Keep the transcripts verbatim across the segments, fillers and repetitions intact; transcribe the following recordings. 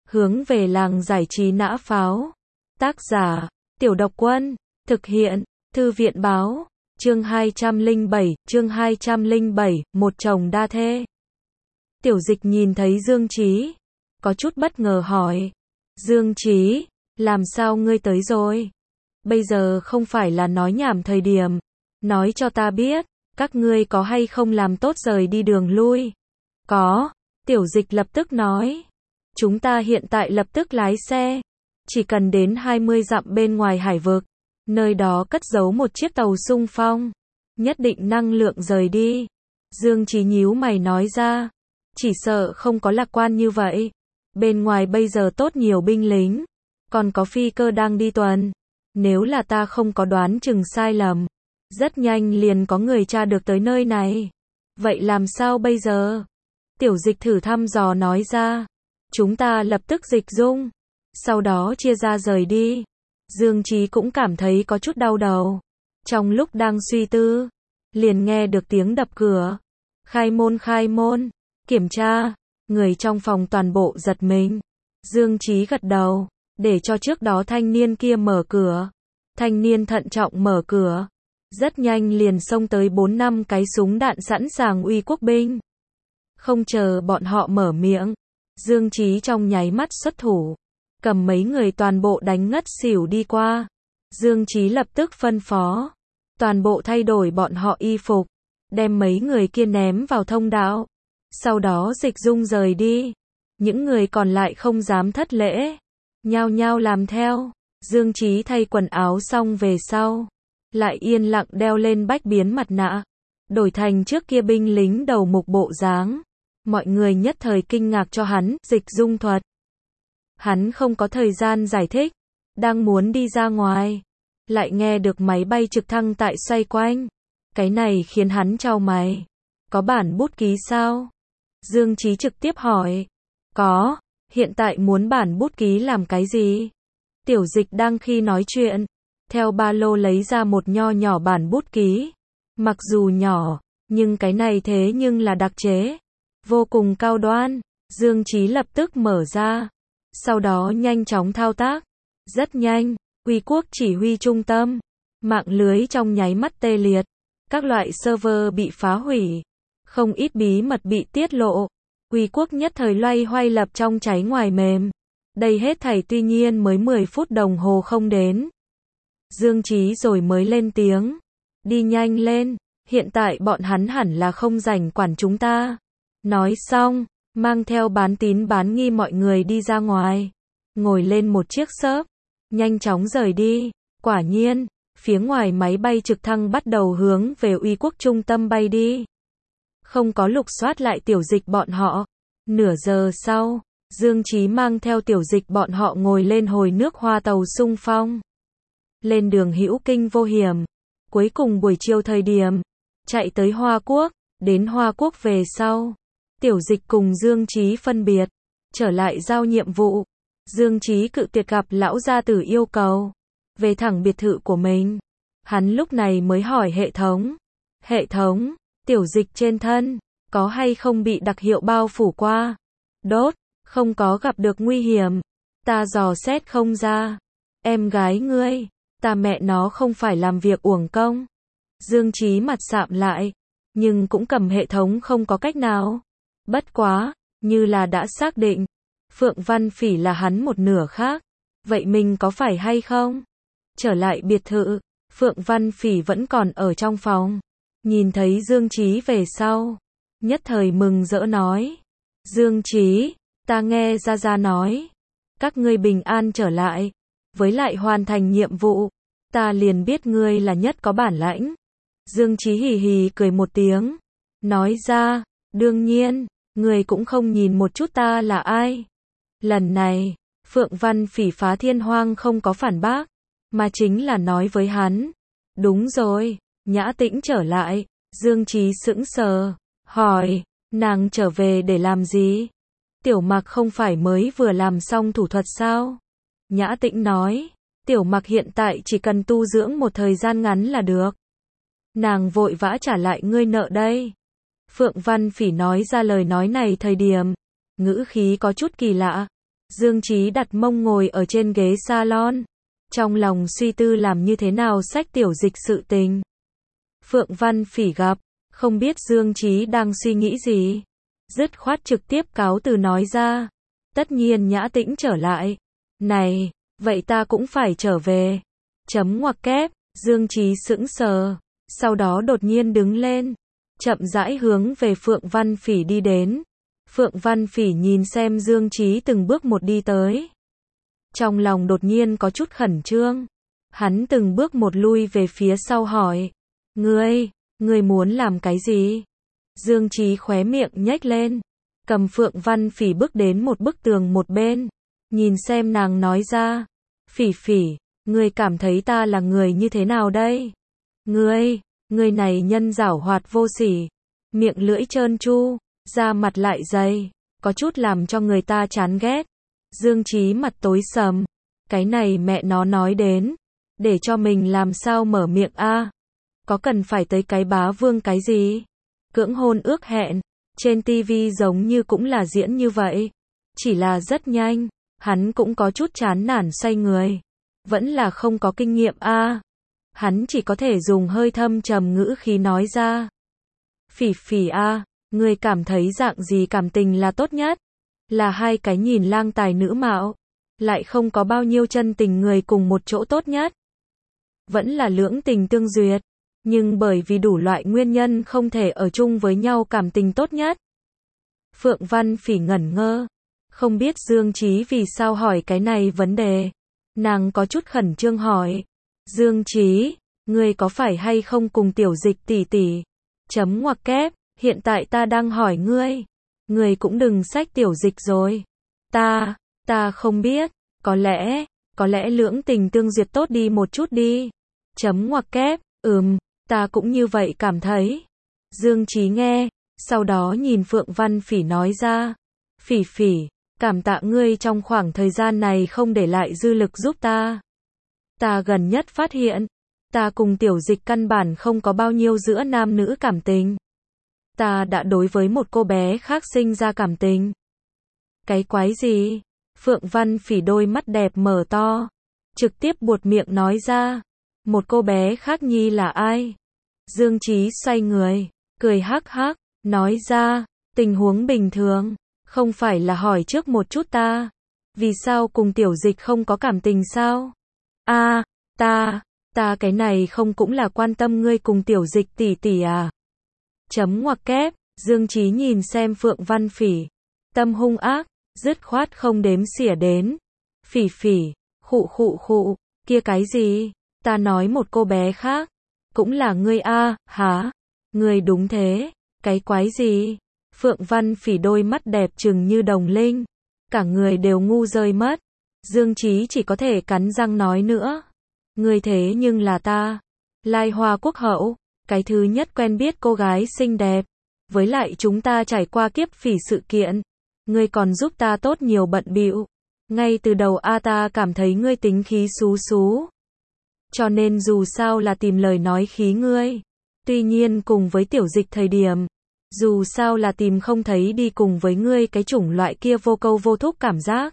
Hướng về làng giải trí nã pháo. Tác giả, Tiểu Độc Quân. Thực hiện, Thư viện báo. Chương hai trăm lẻ bảy, chương hai trăm lẻ bảy, một chồng đa thê. Tiểu Dịch nhìn thấy Dương Chí, có chút bất ngờ hỏi. Dương Chí, làm sao ngươi tới rồi? Bây giờ không phải là nói nhảm thời điểm. Nói cho ta biết, các ngươi có hay không làm tốt rời đi đường lui? Có, Tiểu Dịch lập tức nói. Chúng ta hiện tại lập tức lái xe. Chỉ cần đến hai mươi dặm bên ngoài hải vực. Nơi đó cất giấu một chiếc tàu xung phong. Nhất định năng lượng rời đi. Dương Chí nhíu mày nói ra. Chỉ sợ không có lạc quan như vậy. Bên ngoài bây giờ tốt nhiều binh lính. Còn có phi cơ đang đi tuần. Nếu là ta không có đoán chừng sai lầm. Rất nhanh liền có người tra được tới nơi này. Vậy làm sao bây giờ? Tiểu Dịch thử thăm dò nói ra. Chúng ta lập tức dịch dung. Sau đó chia ra rời đi. Dương Chí cũng cảm thấy có chút đau đầu. Trong lúc đang suy tư, liền nghe được tiếng đập cửa. Khai môn khai môn. Kiểm tra. Người trong phòng toàn bộ giật mình. Dương Chí gật đầu, để cho trước đó thanh niên kia mở cửa. Thanh niên thận trọng mở cửa. Rất nhanh liền xông tới bốn năm cái súng đạn sẵn sàng uy quốc binh. Không chờ bọn họ mở miệng, Dương Chí trong nháy mắt xuất thủ. Cầm mấy người toàn bộ đánh ngất xỉu đi qua. Dương Chí lập tức phân phó. Toàn bộ thay đổi bọn họ y phục. Đem mấy người kia ném vào thông đạo. Sau đó dịch dung rời đi. Những người còn lại không dám thất lễ. Nhao nhao làm theo. Dương Chí thay quần áo xong về sau. Lại yên lặng đeo lên bách biến mặt nạ. Đổi thành trước kia binh lính đầu mục bộ dáng. Mọi người nhất thời kinh ngạc cho hắn, dịch dung thuật. Hắn không có thời gian giải thích. Đang muốn đi ra ngoài. Lại nghe được máy bay trực thăng tại xoay quanh. Cái này khiến hắn chau mày. Có bản bút ký sao? Dương Chí trực tiếp hỏi. Có, hiện tại muốn bản bút ký làm cái gì? Tiểu Dịch đang khi nói chuyện. Theo ba lô lấy ra một nho nhỏ bản bút ký. Mặc dù nhỏ, nhưng cái này thế nhưng là đặc chế. Vô cùng cao đoan. Dương Chí lập tức mở ra. Sau đó nhanh chóng thao tác. Rất nhanh, Uy Quốc chỉ huy trung tâm. Mạng lưới trong nháy mắt tê liệt. Các loại server bị phá hủy. Không ít bí mật bị tiết lộ. Uy Quốc nhất thời loay hoay lập trong cháy ngoài mềm. Đây hết thảy tuy nhiên mới mười phút đồng hồ không đến. Dương Chí rồi mới lên tiếng. Đi nhanh lên, hiện tại bọn hắn hẳn là không rảnh quản chúng ta. Nói xong, mang theo bán tín bán nghi mọi người đi ra ngoài. Ngồi lên một chiếc xớp, nhanh chóng rời đi. Quả nhiên, phía ngoài máy bay trực thăng bắt đầu hướng về Uy Quốc trung tâm bay đi. Không có lục soát lại Tiểu Dịch bọn họ. Nửa giờ sau, Dương Chí mang theo Tiểu Dịch bọn họ ngồi lên hồi nước hoa tàu xung phong. Lên đường hữu kinh vô hiểm. Cuối cùng buổi chiều thời điểm, chạy tới Hoa Quốc. Đến Hoa Quốc về sau, Tiểu Dịch cùng Dương Chí phân biệt, trở lại giao nhiệm vụ. Dương Chí cự tuyệt gặp lão gia tử yêu cầu, về thẳng biệt thự của mình. Hắn lúc này mới hỏi hệ thống. Hệ thống, Tiểu Dịch trên thân, có hay không bị đặc hiệu bao phủ qua? Đốt, không có gặp được nguy hiểm. Ta dò xét không ra. Em gái ngươi, ta mẹ nó không phải làm việc uổng công. Dương Chí mặt sạm lại, nhưng cũng cầm hệ thống không có cách nào. Bất quá, như là đã xác định, Phượng Văn Phỉ là hắn một nửa khác. Vậy mình có phải hay không? Trở lại biệt thự, Phượng Văn Phỉ vẫn còn ở trong phòng. Nhìn thấy Dương Chí về sau, nhất thời mừng rỡ nói. Dương Chí, ta nghe Gia Gia nói. Các ngươi bình an trở lại. Với lại hoàn thành nhiệm vụ. Ta liền biết ngươi là nhất có bản lãnh. Dương Chí hì hì cười một tiếng. Nói ra, đương nhiên, ngươi cũng không nhìn một chút ta là ai. Lần này, Phượng Văn Phỉ phá thiên hoang không có phản bác. Mà chính là nói với hắn. Đúng rồi, Nhã Tĩnh trở lại. Dương Chí sững sờ, hỏi, nàng trở về để làm gì? Tiểu Mặc không phải mới vừa làm xong thủ thuật sao? Nhã Tĩnh nói, Tiểu Mặc hiện tại chỉ cần tu dưỡng một thời gian ngắn là được. Nàng vội vã trả lại ngươi nợ đây. Phượng Văn Phỉ nói ra lời nói này thời điểm, ngữ khí có chút kỳ lạ. Dương Chí đặt mông ngồi ở trên ghế salon. Trong lòng suy tư làm như thế nào xách Tiểu Dịch sự tình. Phượng Văn Phỉ gặp, không biết Dương Chí đang suy nghĩ gì. Dứt khoát trực tiếp cáo từ nói ra. Tất nhiên nhã tĩnh trở lại. Này, vậy ta cũng phải trở về. Chấm ngoặc kép, Dương Chí sững sờ. Sau đó đột nhiên đứng lên. Chậm rãi hướng về Phượng Văn Phỉ đi đến. Phượng Văn Phỉ nhìn xem Dương Chí từng bước một đi tới. Trong lòng đột nhiên có chút khẩn trương. Hắn từng bước một lui về phía sau hỏi. Ngươi, ngươi muốn làm cái gì? Dương Chí khóe miệng nhếch lên. Cầm Phượng Văn Phỉ bước đến một bức tường một bên. Nhìn xem nàng nói ra. Phỉ Phỉ, ngươi cảm thấy ta là người như thế nào đây? Ngươi, ngươi này nhân giảo hoạt vô sỉ. Miệng lưỡi trơn tru, da mặt lại dày. Có chút làm cho người ta chán ghét. Dương Chí mặt tối sầm. Cái này mẹ nó nói đến. Để cho mình làm sao mở miệng a? Có cần phải tới cái bá vương cái gì? Cưỡng hôn ước hẹn. Trên tivi giống như cũng là diễn như vậy. Chỉ là rất nhanh. Hắn cũng có chút chán nản xoay người. Vẫn là không có kinh nghiệm a. Hắn chỉ có thể dùng hơi thâm trầm ngữ khí nói ra. Phỉ Phỉ a, ngươi cảm thấy dạng gì cảm tình là tốt nhất? Là hai cái nhìn lang tài nữ mạo, lại không có bao nhiêu chân tình người cùng một chỗ tốt nhất. Vẫn là lưỡng tình tương duyệt, nhưng bởi vì đủ loại nguyên nhân không thể ở chung với nhau cảm tình tốt nhất. Phượng Văn Phỉ ngẩn ngơ, không biết Dương Chí vì sao hỏi cái này vấn đề. Nàng có chút khẩn trương hỏi. Dương Chí, ngươi có phải hay không cùng Tiểu Dịch tỷ tỷ? Chấm ngoặc kép, hiện tại ta đang hỏi ngươi. Ngươi cũng đừng xách Tiểu Dịch rồi. Ta, ta không biết, có lẽ, có lẽ lưỡng tình tương duyệt tốt đi một chút đi. Chấm ngoặc kép, ừm, ta cũng như vậy cảm thấy. Dương Chí nghe, sau đó nhìn Phượng Văn Phỉ nói ra. Phỉ Phỉ, cảm tạ ngươi trong khoảng thời gian này không để lại dư lực giúp ta. Ta gần nhất phát hiện, ta cùng Tiểu Dịch căn bản không có bao nhiêu giữa nam nữ cảm tình. Ta đã đối với một cô bé khác sinh ra cảm tình. Cái quái gì? Phượng Văn Phỉ đôi mắt đẹp mở to, trực tiếp buột miệng nói ra. Một cô bé khác nhi là ai? Dương Chí xoay người, cười hắc hắc, nói ra, tình huống bình thường, không phải là hỏi trước một chút ta. Vì sao cùng Tiểu Dịch không có cảm tình sao? A, à, ta, ta cái này không cũng là quan tâm ngươi cùng Tiểu Dịch tỷ tỷ à? Chấm ngoặc kép, Dương Chí nhìn xem Phượng Văn Phỉ, tâm hung ác, dứt khoát không đếm xỉa đến. Phỉ Phỉ, khụ khụ khụ, kia cái gì? Ta nói một cô bé khác, cũng là ngươi a, à, hả? Ngươi đúng thế, cái quái gì? Phượng Văn Phỉ đôi mắt đẹp trừng như đồng linh, cả người đều ngu rơi mất. Dương Chí chỉ có thể cắn răng nói nữa. Ngươi thế nhưng là ta, Lai Hoa Quốc hậu, cái thứ nhất quen biết cô gái xinh đẹp. Với lại chúng ta trải qua kiếp phỉ sự kiện. Ngươi còn giúp ta tốt nhiều bận bịu. Ngay từ đầu a ta cảm thấy ngươi tính khí xú xú. Cho nên dù sao là tìm lời nói khí ngươi. Tuy nhiên cùng với Tiểu Dịch thời điểm, dù sao là tìm không thấy đi cùng với ngươi cái chủng loại kia vô câu vô thúc cảm giác.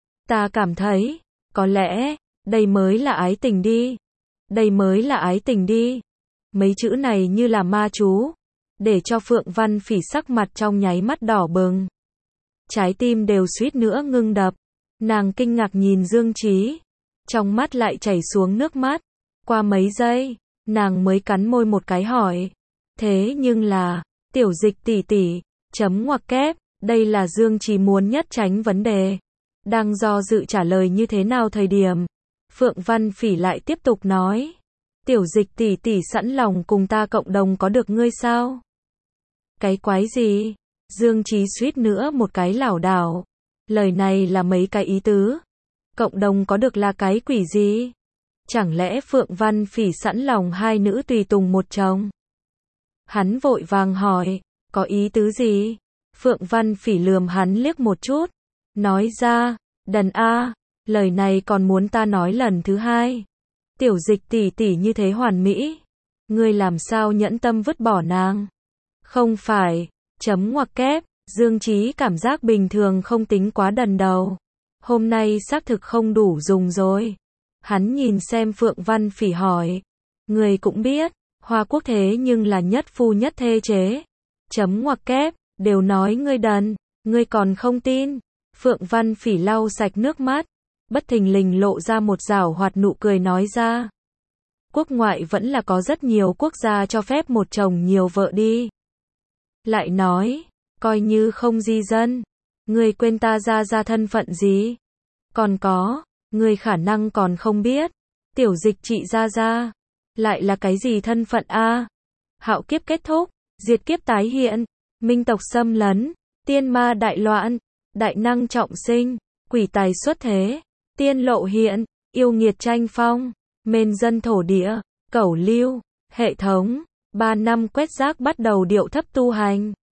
Ta cảm thấy, có lẽ, đây mới là ái tình đi. Đây mới là ái tình đi. Mấy chữ này như là ma chú, để cho Phượng Văn Phỉ sắc mặt trong nháy mắt đỏ bừng. Trái tim đều suýt nữa ngưng đập. Nàng kinh ngạc nhìn Dương Chí, trong mắt lại chảy xuống nước mắt. Qua mấy giây, nàng mới cắn môi một cái hỏi. Thế nhưng là, Tiểu Dịch tỷ tỷ, chấm ngoặc kép, đây là Dương Chí muốn nhất tránh vấn đề. Đang do dự trả lời như thế nào thời điểm, Phượng Văn Phỉ lại tiếp tục nói. Tiểu Dịch tỷ tỷ sẵn lòng cùng ta cộng đồng có được ngươi sao? Cái quái gì? Dương Chí suýt nữa một cái lảo đảo. Lời này là mấy cái ý tứ. Cộng đồng có được là cái quỷ gì? Chẳng lẽ Phượng Văn Phỉ sẵn lòng hai nữ tùy tùng một chồng? Hắn vội vàng hỏi, có ý tứ gì? Phượng Văn Phỉ lườm hắn liếc một chút, nói ra, đần a, lời này còn muốn ta nói lần thứ hai. Tiểu Dịch tỷ tỷ như thế hoàn mỹ, ngươi làm sao nhẫn tâm vứt bỏ nàng? Không phải, chấm ngoặc kép, Dương Chí cảm giác bình thường không tính quá đần đầu. Hôm nay xác thực không đủ dùng rồi. Hắn nhìn xem Phượng Văn Phỉ hỏi. Người cũng biết, Hoa Quốc thế nhưng là nhất phu nhất thê chế. Chấm ngoặc kép, đều nói ngươi đần, ngươi còn không tin. Phượng Văn Phỉ lau sạch nước mắt, bất thình lình lộ ra một giảo hoạt nụ cười nói ra. Quốc ngoại vẫn là có rất nhiều quốc gia cho phép một chồng nhiều vợ đi. Lại nói, coi như không di dân, ngươi quên ta ra ra thân phận gì? Còn có, ngươi khả năng còn không biết, tiểu dịch trị ra ra, lại là cái gì thân phận a? Hạo kiếp kết thúc, diệt kiếp tái hiện, minh tộc xâm lấn, tiên ma đại loạn, đại năng trọng sinh, quỷ tài xuất thế, tiên lộ hiện, yêu nghiệt tranh phong, mền dân thổ địa, cẩu lưu, hệ thống, ba năm quét rác bắt đầu điệu thấp tu hành.